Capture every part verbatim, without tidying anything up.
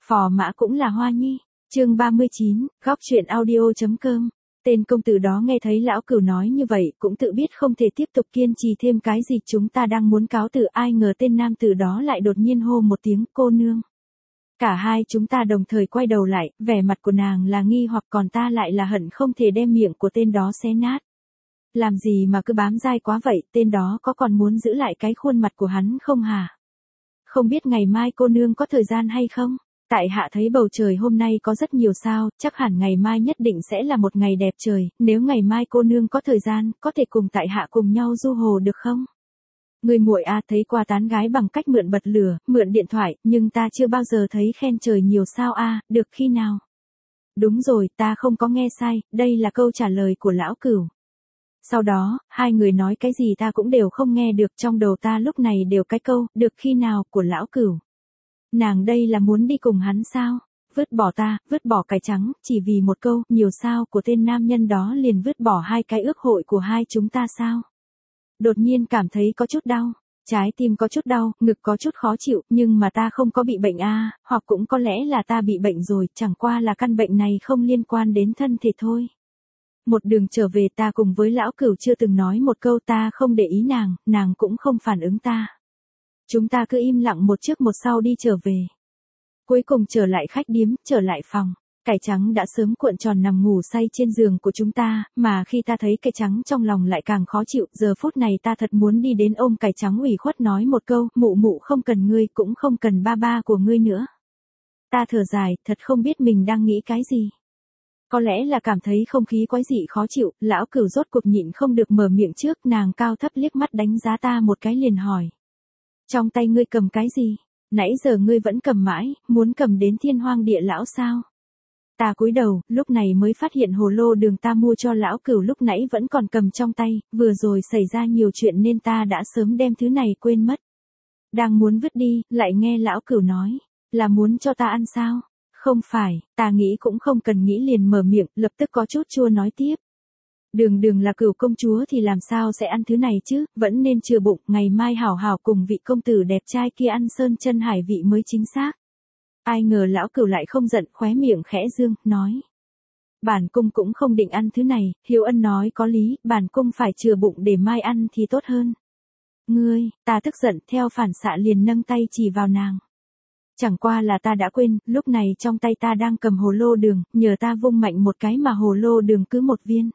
Phò mã cũng là hoa nhi. Chương ba mươi chín, góc truyện audio.com. Tên công tử đó nghe thấy lão cửu nói như vậy, cũng tự biết không thể tiếp tục kiên trì thêm cái gì, chúng ta đang muốn cáo từ, ai ngờ tên nam tử đó lại đột nhiên hô một tiếng cô nương. Cả hai chúng ta đồng thời quay đầu lại, vẻ mặt của nàng là nghi hoặc, còn ta lại là hận không thể đem miệng của tên đó xé nát. Làm gì mà cứ bám dai quá vậy, tên đó có còn muốn giữ lại cái khuôn mặt của hắn không hả? Không biết ngày mai cô nương có thời gian hay không? Tại hạ thấy bầu trời hôm nay có rất nhiều sao, chắc hẳn ngày mai nhất định sẽ là một ngày đẹp trời, nếu ngày mai cô nương có thời gian, có thể cùng tại hạ cùng nhau du hồ được không? Người muội a, thấy qua tán gái bằng cách mượn bật lửa, mượn điện thoại, nhưng ta chưa bao giờ thấy khen trời nhiều sao a, được khi nào? Đúng rồi, ta không có nghe sai, đây là câu trả lời của lão cửu. Sau đó, hai người nói cái gì ta cũng đều không nghe được, trong đầu ta lúc này đều cái câu, được khi nào, của lão cửu. Nàng đây là muốn đi cùng hắn sao? Vứt bỏ ta, vứt bỏ cải trắng, chỉ vì một câu, nhiều sao, của tên nam nhân đó liền vứt bỏ hai cái ước hội của hai chúng ta sao? Đột nhiên cảm thấy có chút đau, trái tim có chút đau, ngực có chút khó chịu, nhưng mà ta không có bị bệnh a, hoặc cũng có lẽ là ta bị bệnh rồi, chẳng qua là căn bệnh này không liên quan đến thân thể thôi. Một đường trở về ta cùng với lão cửu chưa từng nói một câu, ta không để ý nàng, nàng cũng không phản ứng ta. Chúng ta cứ im lặng một trước một sau đi trở về. Cuối cùng trở lại khách điếm, trở lại phòng. Cải trắng đã sớm cuộn tròn nằm ngủ say trên giường của chúng ta, mà khi ta thấy cải trắng trong lòng lại càng khó chịu, giờ phút này ta thật muốn đi đến ôm cải trắng ủy khuất nói một câu, mụ mụ không cần ngươi, cũng không cần ba ba của ngươi nữa. Ta thở dài, thật không biết mình đang nghĩ cái gì. Có lẽ là cảm thấy không khí quái dị khó chịu, lão cửu rốt cuộc nhịn không được mở miệng trước, nàng cao thấp liếc mắt đánh giá ta một cái liền hỏi. Trong tay ngươi cầm cái gì? Nãy giờ ngươi vẫn cầm mãi, muốn cầm đến thiên hoang địa lão sao? Ta cúi đầu, lúc này mới phát hiện hồ lô đường ta mua cho lão cửu lúc nãy vẫn còn cầm trong tay, vừa rồi xảy ra nhiều chuyện nên ta đã sớm đem thứ này quên mất. Đang muốn vứt đi, lại nghe lão cửu nói, là muốn cho ta ăn sao? Không phải, ta nghĩ cũng không cần nghĩ liền mở miệng, lập tức có chút chua nói tiếp. Đường đường là cửu công chúa thì làm sao sẽ ăn thứ này chứ, vẫn nên chừa bụng, ngày mai hảo hảo cùng vị công tử đẹp trai kia ăn sơn chân hải vị mới chính xác. Ai ngờ lão cửu lại không giận, khóe miệng khẽ dương, nói. Bản cung cũng không định ăn thứ này, Hiếu Ân nói có lý, bản cung phải chừa bụng để mai ăn thì tốt hơn. Ngươi, ta tức giận, theo phản xạ liền nâng tay chỉ vào nàng. Chẳng qua là ta đã quên, lúc này trong tay ta đang cầm hồ lô đường, nhờ ta vung mạnh một cái mà hồ lô đường cứ một viên.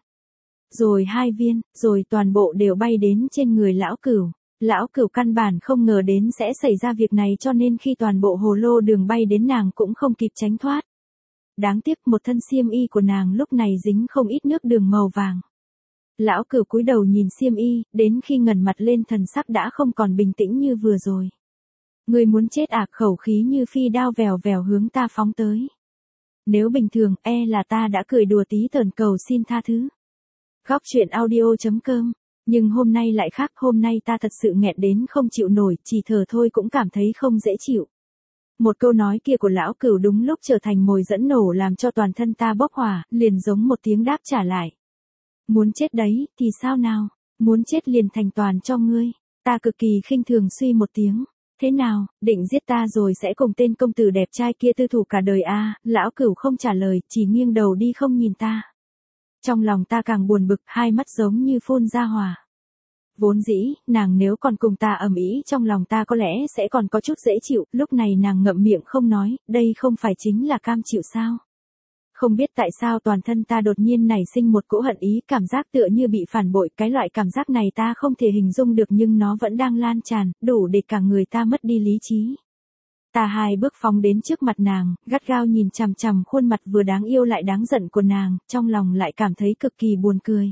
Rồi hai viên, rồi toàn bộ đều bay đến trên người lão cửu. Lão cửu căn bản không ngờ đến sẽ xảy ra việc này cho nên khi toàn bộ hồ lô đường bay đến nàng cũng không kịp tránh thoát. Đáng tiếc một thân xiêm y của nàng lúc này dính không ít nước đường màu vàng. Lão cửu cúi đầu nhìn xiêm y, đến khi ngẩng mặt lên thần sắc đã không còn bình tĩnh như vừa rồi. Người muốn chết à, khẩu khí như phi đao vèo vèo hướng ta phóng tới. Nếu bình thường, e là ta đã cười đùa tí tởn cầu xin tha thứ. Góc truyện audio.com. Nhưng hôm nay lại khác, hôm nay ta thật sự nghẹn đến không chịu nổi, chỉ thở thôi cũng cảm thấy không dễ chịu. Một câu nói kia của lão cửu đúng lúc trở thành mồi dẫn nổ làm cho toàn thân ta bốc hỏa, liền giống một tiếng đáp trả lại. Muốn chết đấy, thì sao nào, muốn chết liền thành toàn cho ngươi. Ta cực kỳ khinh thường suy một tiếng. Thế nào, định giết ta rồi sẽ cùng tên công tử đẹp trai kia tư thủ cả đời à, lão cửu không trả lời, chỉ nghiêng đầu đi không nhìn ta. Trong lòng ta càng buồn bực, hai mắt giống như phun ra hỏa. Vốn dĩ, nàng nếu còn cùng ta ầm ĩ trong lòng ta có lẽ sẽ còn có chút dễ chịu, lúc này nàng ngậm miệng không nói, đây không phải chính là cam chịu sao? Không biết tại sao toàn thân ta đột nhiên nảy sinh một cỗ hận ý, cảm giác tựa như bị phản bội, cái loại cảm giác này ta không thể hình dung được nhưng nó vẫn đang lan tràn, đủ để cả người ta mất đi lý trí. Ta hai bước phóng đến trước mặt nàng, gắt gao nhìn chằm chằm khuôn mặt vừa đáng yêu lại đáng giận của nàng, trong lòng lại cảm thấy cực kỳ buồn cười.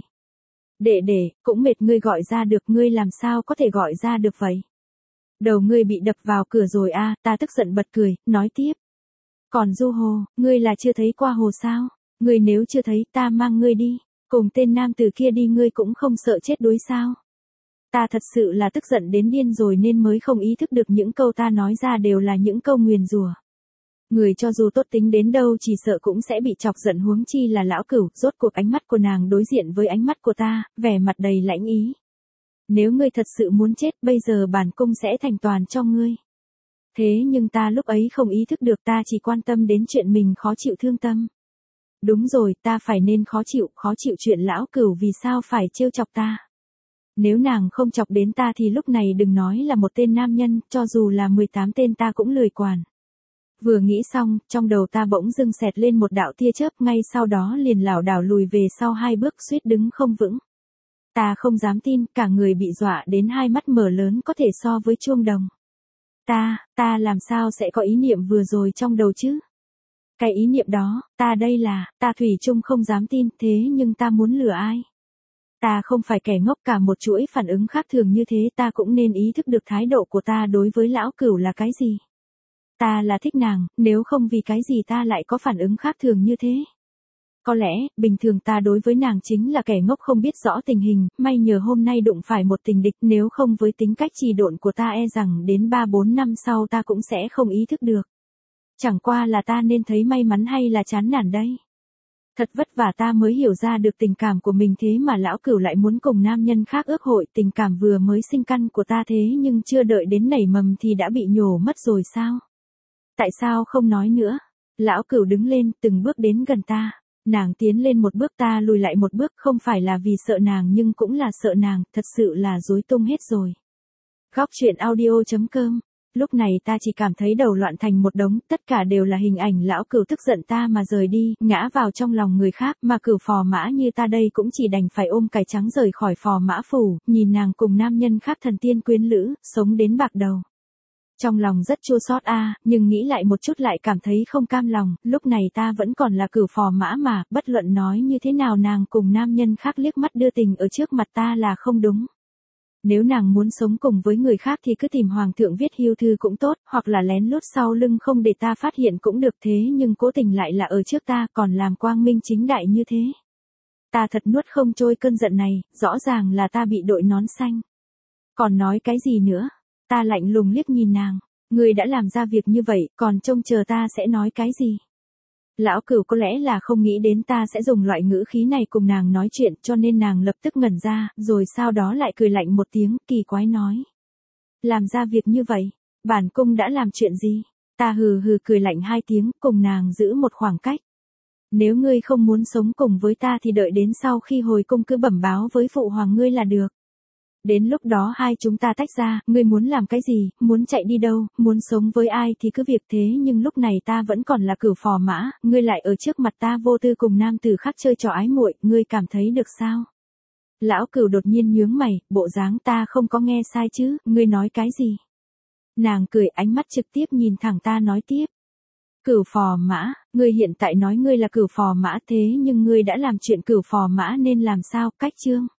Đệ đệ, cũng mệt ngươi gọi ra được, ngươi làm sao có thể gọi ra được vậy? Đầu ngươi bị đập vào cửa rồi a, à, ta tức giận bật cười, nói tiếp. Còn du hồ, ngươi là chưa thấy qua hồ sao? Ngươi nếu chưa thấy ta mang ngươi đi, cùng tên nam tử kia đi ngươi cũng không sợ chết đuối sao? Ta thật sự là tức giận đến điên rồi nên mới không ý thức được những câu ta nói ra đều là những câu nguyền rủa. Người cho dù tốt tính đến đâu chỉ sợ cũng sẽ bị chọc giận, huống chi là lão cửu, rốt cuộc ánh mắt của nàng đối diện với ánh mắt của ta, vẻ mặt đầy lãnh ý. Nếu ngươi thật sự muốn chết, bây giờ bản cung sẽ thành toàn cho ngươi. Thế nhưng ta lúc ấy không ý thức được, ta chỉ quan tâm đến chuyện mình khó chịu thương tâm. Đúng rồi, ta phải nên khó chịu, khó chịu chuyện lão cửu vì sao phải trêu chọc ta. Nếu nàng không chọc đến ta thì lúc này đừng nói là một tên nam nhân, cho dù là mười tám tên ta cũng lười quản. Vừa nghĩ xong, trong đầu ta bỗng dưng xẹt lên một đạo tia chớp, ngay sau đó liền lảo đảo lùi về sau hai bước, suýt đứng không vững. Ta không dám tin, cả người bị dọa đến hai mắt mở lớn có thể so với chuông đồng. Ta, ta làm sao sẽ có ý niệm vừa rồi trong đầu chứ? Cái ý niệm đó, ta đây là, ta thủy chung không dám tin, thế nhưng ta muốn lừa ai? Ta không phải kẻ ngốc, cả một chuỗi phản ứng khác thường như thế ta cũng nên ý thức được thái độ của ta đối với lão cửu là cái gì. Ta là thích nàng, nếu không vì cái gì ta lại có phản ứng khác thường như thế. Có lẽ, bình thường ta đối với nàng chính là kẻ ngốc không biết rõ tình hình, may nhờ hôm nay đụng phải một tình địch, nếu không với tính cách trì độn của ta e rằng đến ba bốn năm sau ta cũng sẽ không ý thức được. Chẳng qua là ta nên thấy may mắn hay là chán nản đây. Thật vất vả ta mới hiểu ra được tình cảm của mình, thế mà lão cửu lại muốn cùng nam nhân khác ước hội, tình cảm vừa mới sinh căn của ta thế nhưng chưa đợi đến nảy mầm thì đã bị nhổ mất rồi sao? Tại sao không nói nữa? Lão cửu đứng lên, từng bước đến gần ta. Nàng tiến lên một bước, ta lùi lại một bước, không phải là vì sợ nàng nhưng cũng là sợ nàng, thật sự là rối tung hết rồi. Góc truyện audio chấm com. Lúc này ta chỉ cảm thấy đầu loạn thành một đống, tất cả đều là hình ảnh lão cửu tức giận ta mà rời đi, ngã vào trong lòng người khác, mà cửu phò mã như ta đây cũng chỉ đành phải ôm cải trắng rời khỏi phò mã phủ, nhìn nàng cùng nam nhân khác thần tiên quyến lữ, sống đến bạc đầu. Trong lòng rất chua xót a, nhưng nghĩ lại một chút lại cảm thấy không cam lòng, lúc này ta vẫn còn là cửu phò mã mà, bất luận nói như thế nào nàng cùng nam nhân khác liếc mắt đưa tình ở trước mặt ta là không đúng. Nếu nàng muốn sống cùng với người khác thì cứ tìm hoàng thượng viết hưu thư cũng tốt, hoặc là lén lút sau lưng không để ta phát hiện cũng được, thế nhưng cố tình lại là ở trước ta, còn làm quang minh chính đại như thế. Ta thật nuốt không trôi cơn giận này, rõ ràng là ta bị đội nón xanh. Còn nói cái gì nữa? Ta lạnh lùng liếc nhìn nàng, người đã làm ra việc như vậy, còn trông chờ ta sẽ nói cái gì? Lão cửu có lẽ là không nghĩ đến ta sẽ dùng loại ngữ khí này cùng nàng nói chuyện, cho nên nàng lập tức ngẩn ra, rồi sau đó lại cười lạnh một tiếng, kỳ quái nói. Làm ra việc như vậy, bản cung đã làm chuyện gì? Ta hừ hừ cười lạnh hai tiếng, cùng nàng giữ một khoảng cách. Nếu ngươi không muốn sống cùng với ta thì đợi đến sau khi hồi cung cứ bẩm báo với phụ hoàng ngươi là được. Đến lúc đó hai chúng ta tách ra, ngươi muốn làm cái gì, muốn chạy đi đâu, muốn sống với ai thì cứ việc, thế nhưng lúc này ta vẫn còn là cửu phò mã, ngươi lại ở trước mặt ta vô tư cùng nam tử khác chơi trò ái muội, ngươi cảm thấy được sao? Lão cửu đột nhiên nhướng mày, bộ dáng ta không có nghe sai chứ, ngươi nói cái gì? Nàng cười, ánh mắt trực tiếp nhìn thẳng ta nói tiếp. Cửu phò mã, ngươi hiện tại nói ngươi là cửu phò mã, thế nhưng ngươi đã làm chuyện cửu phò mã nên làm sao, cách chương?